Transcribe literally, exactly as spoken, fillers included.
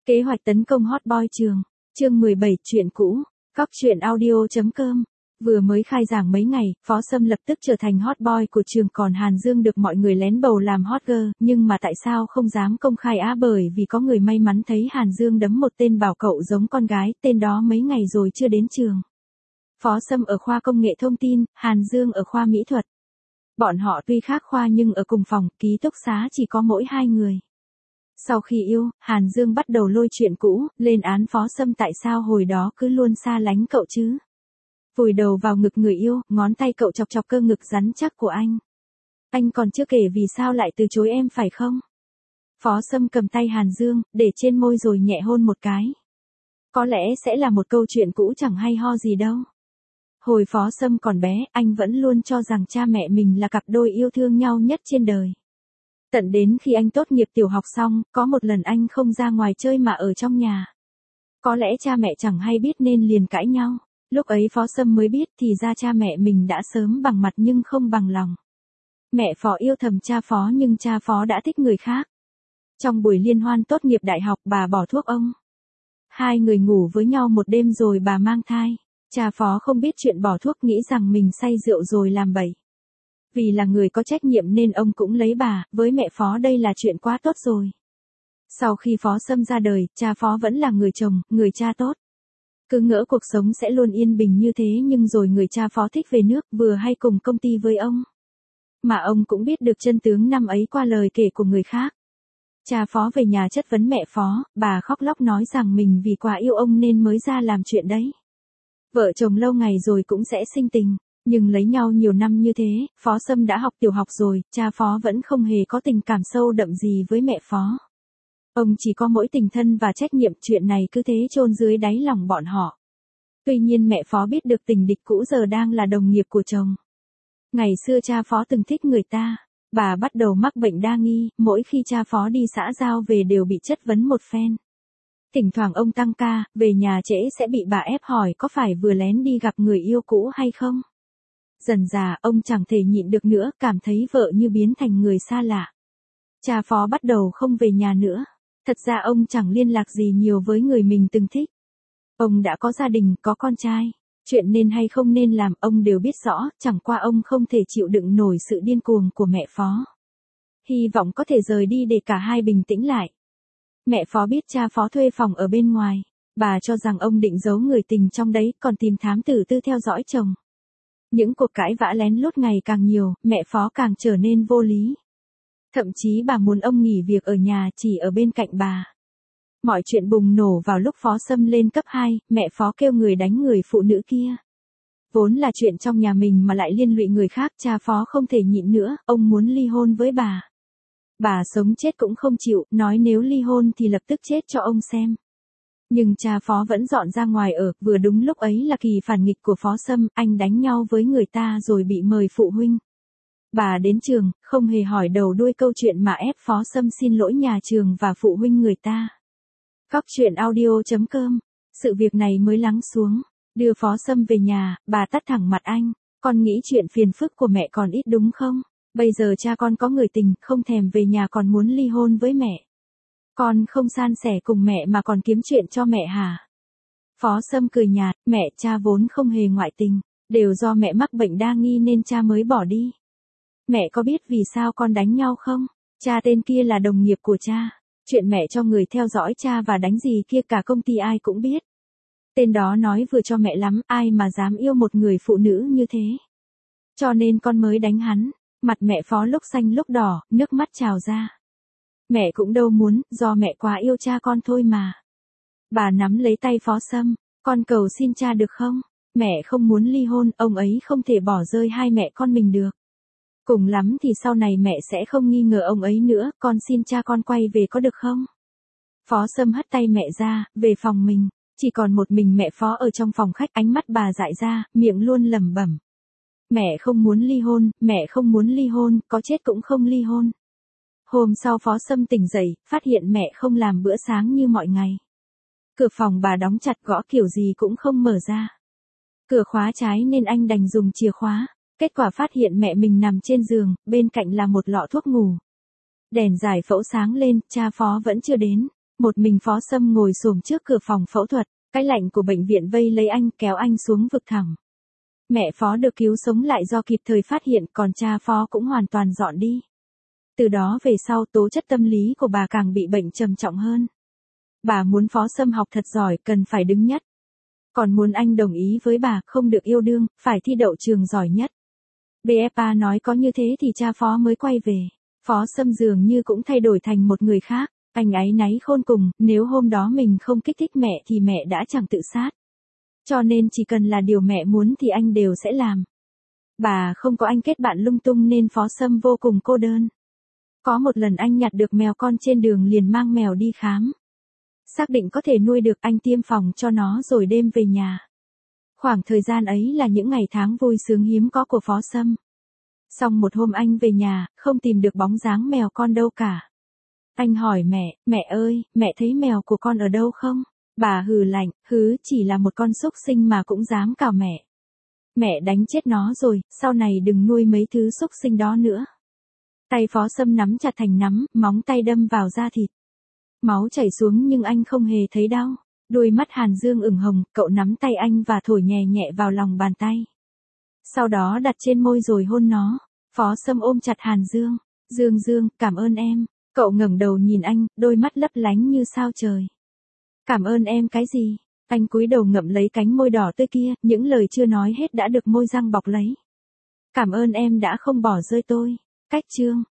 Kế hoạch tấn công hot boy trường, chương mười bảy chuyện cũ, Cóc truyện audio.com. Vừa mới khai giảng mấy ngày, Phó Sâm lập tức trở thành hot boy của trường, còn Hàn Dương được mọi người lén bầu làm hot girl, nhưng mà tại sao không dám công khai á? Bởi vì có người may mắn thấy Hàn Dương đấm một tên bảo cậu giống con gái, tên đó mấy ngày rồi chưa đến trường. Phó Sâm ở khoa công nghệ thông tin, Hàn Dương ở khoa mỹ thuật. Bọn họ tuy khác khoa nhưng ở cùng phòng, ký túc xá chỉ có mỗi hai người. Sau khi yêu, Hàn Dương bắt đầu lôi chuyện cũ, lên án Phó Sâm tại sao hồi đó cứ luôn xa lánh cậu chứ. Vùi đầu vào ngực người yêu, ngón tay cậu chọc chọc cơ ngực rắn chắc của anh. Anh còn chưa kể vì sao lại từ chối em phải không? Phó Sâm cầm tay Hàn Dương, để trên môi rồi nhẹ hôn một cái. Có lẽ sẽ là một câu chuyện cũ chẳng hay ho gì đâu. Hồi Phó Sâm còn bé, anh vẫn luôn cho rằng cha mẹ mình là cặp đôi yêu thương nhau nhất trên đời. Tận đến khi anh tốt nghiệp tiểu học xong, có một lần anh không ra ngoài chơi mà ở trong nhà. Có lẽ cha mẹ chẳng hay biết nên liền cãi nhau. Lúc ấy Phó Sâm mới biết thì ra cha mẹ mình đã sớm bằng mặt nhưng không bằng lòng. Mẹ Phó yêu thầm cha Phó nhưng cha Phó đã thích người khác. Trong buổi liên hoan tốt nghiệp đại học, bà bỏ thuốc ông. Hai người ngủ với nhau một đêm rồi bà mang thai. Cha Phó không biết chuyện bỏ thuốc, nghĩ rằng mình say rượu rồi làm bậy. Vì là người có trách nhiệm nên ông cũng lấy bà, với mẹ Phó đây là chuyện quá tốt rồi. Sau khi Phó Sâm ra đời, cha Phó vẫn là người chồng, người cha tốt. Cứ ngỡ cuộc sống sẽ luôn yên bình như thế nhưng rồi người cha Phó thích về nước, vừa hay cùng công ty với ông. Mà ông cũng biết được chân tướng năm ấy qua lời kể của người khác. Cha Phó về nhà chất vấn mẹ Phó, bà khóc lóc nói rằng mình vì quá yêu ông nên mới ra làm chuyện đấy. Vợ chồng lâu ngày rồi cũng sẽ sinh tình, nhưng lấy nhau nhiều năm như thế, Phó Sâm đã học tiểu học rồi, cha Phó vẫn không hề có tình cảm sâu đậm gì với mẹ Phó. Ông chỉ có mỗi tình thân và trách nhiệm, chuyện này cứ thế chôn dưới đáy lòng bọn họ. Tuy nhiên mẹ Phó biết được tình địch cũ giờ đang là đồng nghiệp của chồng. Ngày xưa cha Phó từng thích người ta, bà bắt đầu mắc bệnh đa nghi, mỗi khi cha Phó đi xã giao về đều bị chất vấn một phen. Thỉnh thoảng ông tăng ca, về nhà trễ sẽ bị bà ép hỏi có phải vừa lén đi gặp người yêu cũ hay không. Dần dà ông chẳng thể nhịn được nữa, cảm thấy vợ như biến thành người xa lạ. Cha Phó bắt đầu không về nhà nữa. Thật ra ông chẳng liên lạc gì nhiều với người mình từng thích. Ông đã có gia đình, có con trai. Chuyện nên hay không nên làm ông đều biết rõ, chẳng qua ông không thể chịu đựng nổi sự điên cuồng của mẹ Phó. Hy vọng có thể rời đi để cả hai bình tĩnh lại. Mẹ Phó biết cha Phó thuê phòng ở bên ngoài. Bà cho rằng ông định giấu người tình trong đấy, còn tìm thám tử tư theo dõi chồng. Những cuộc cãi vã lén lút ngày càng nhiều, mẹ Phó càng trở nên vô lý. Thậm chí bà muốn ông nghỉ việc ở nhà chỉ ở bên cạnh bà. Mọi chuyện bùng nổ vào lúc Phó Sâm lên cấp hai, mẹ Phó kêu người đánh người phụ nữ kia. Vốn là chuyện trong nhà mình mà lại liên lụy người khác, cha Phó không thể nhịn nữa, ông muốn ly hôn với bà. Bà sống chết cũng không chịu, nói nếu ly hôn thì lập tức chết cho ông xem. Nhưng cha Phó vẫn dọn ra ngoài ở, vừa đúng lúc ấy là kỳ phản nghịch của Phó Sâm, anh đánh nhau với người ta rồi bị mời phụ huynh. Bà đến trường, không hề hỏi đầu đuôi câu chuyện mà ép Phó Sâm xin lỗi nhà trường và phụ huynh người ta. Cóc truyện audio.com. Sự việc này mới lắng xuống. Đưa Phó Sâm về nhà, bà tắt thẳng mặt anh. Con nghĩ chuyện phiền phức của mẹ còn ít đúng không? Bây giờ cha con có người tình, không thèm về nhà còn muốn ly hôn với mẹ. Con không san sẻ cùng mẹ mà còn kiếm chuyện cho mẹ hả? Phó Sâm cười nhạt, mẹ cha vốn không hề ngoại tình. Đều do mẹ mắc bệnh đa nghi nên cha mới bỏ đi. Mẹ có biết vì sao con đánh nhau không? Cha tên kia là đồng nghiệp của cha. Chuyện mẹ cho người theo dõi cha và đánh gì kia cả công ty ai cũng biết. Tên đó nói vừa cho mẹ lắm, ai mà dám yêu một người phụ nữ như thế. Cho nên con mới đánh hắn. Mặt mẹ Phó lúc xanh lúc đỏ, nước mắt trào ra. Mẹ cũng đâu muốn, do mẹ quá yêu cha con thôi mà. Bà nắm lấy tay Phó Sâm, con cầu xin cha được không? Mẹ không muốn ly hôn, ông ấy không thể bỏ rơi hai mẹ con mình được. Cùng lắm thì sau này mẹ sẽ không nghi ngờ ông ấy nữa, con xin cha con quay về có được không? Phó Sâm hất tay mẹ ra, về phòng mình, chỉ còn một mình mẹ Phó ở trong phòng khách, ánh mắt bà dại ra, miệng luôn lẩm bẩm. Mẹ không muốn ly hôn, mẹ không muốn ly hôn, có chết cũng không ly hôn. Hôm sau Phó Sâm tỉnh dậy, phát hiện mẹ không làm bữa sáng như mọi ngày. Cửa phòng bà đóng chặt, gõ kiểu gì cũng không mở ra. Cửa khóa trái nên anh đành dùng chìa khóa. Kết quả phát hiện mẹ mình nằm trên giường, bên cạnh là một lọ thuốc ngủ. Đèn giải phẫu sáng lên, cha Phó vẫn chưa đến. Một mình Phó Sâm ngồi xổm trước cửa phòng phẫu thuật, cái lạnh của bệnh viện vây lấy anh kéo anh xuống vực thẳm. Mẹ Phó được cứu sống lại do kịp thời phát hiện, còn cha Phó cũng hoàn toàn dọn đi. Từ đó về sau tố chất tâm lý của bà càng bị bệnh trầm trọng hơn. Bà muốn Phó Sâm học thật giỏi, cần phải đứng nhất. Còn muốn anh đồng ý với bà, không được yêu đương, phải thi đậu trường giỏi nhất. bê ép a nói có như thế thì cha Phó mới quay về. Phó Sâm dường như cũng thay đổi thành một người khác. Anh áy náy khôn cùng, nếu hôm đó mình không kích thích mẹ thì mẹ đã chẳng tự sát. Cho nên chỉ cần là điều mẹ muốn thì anh đều sẽ làm. Bà không có anh kết bạn lung tung nên Phó Sâm vô cùng cô đơn. Có một lần anh nhặt được mèo con trên đường liền mang mèo đi khám. Xác định có thể nuôi được, anh tiêm phòng cho nó rồi đêm về nhà. Khoảng thời gian ấy là những ngày tháng vui sướng hiếm có của Phó Sâm. Xong một hôm anh về nhà, không tìm được bóng dáng mèo con đâu cả. Anh hỏi mẹ, mẹ ơi, mẹ thấy mèo của con ở đâu không? Bà hừ lạnh, hứ, chỉ là một con súc sinh mà cũng dám cào mẹ. Mẹ đánh chết nó rồi, sau này đừng nuôi mấy thứ súc sinh đó nữa. Tay Phó Sâm nắm chặt thành nắm, móng tay đâm vào da thịt. Máu chảy xuống nhưng anh không hề thấy đau. Đôi mắt Hàn Dương ửng hồng, cậu nắm tay anh và thổi nhẹ nhẹ vào lòng bàn tay. Sau đó đặt trên môi rồi hôn nó. Phó Sâm ôm chặt Hàn Dương. Dương Dương, cảm ơn em. Cậu ngẩng đầu nhìn anh, đôi mắt lấp lánh như sao trời. Cảm ơn em cái gì? Anh cúi đầu ngậm lấy cánh môi đỏ tươi kia, những lời chưa nói hết đã được môi răng bọc lấy. Cảm ơn em đã không bỏ rơi tôi. Cách chương.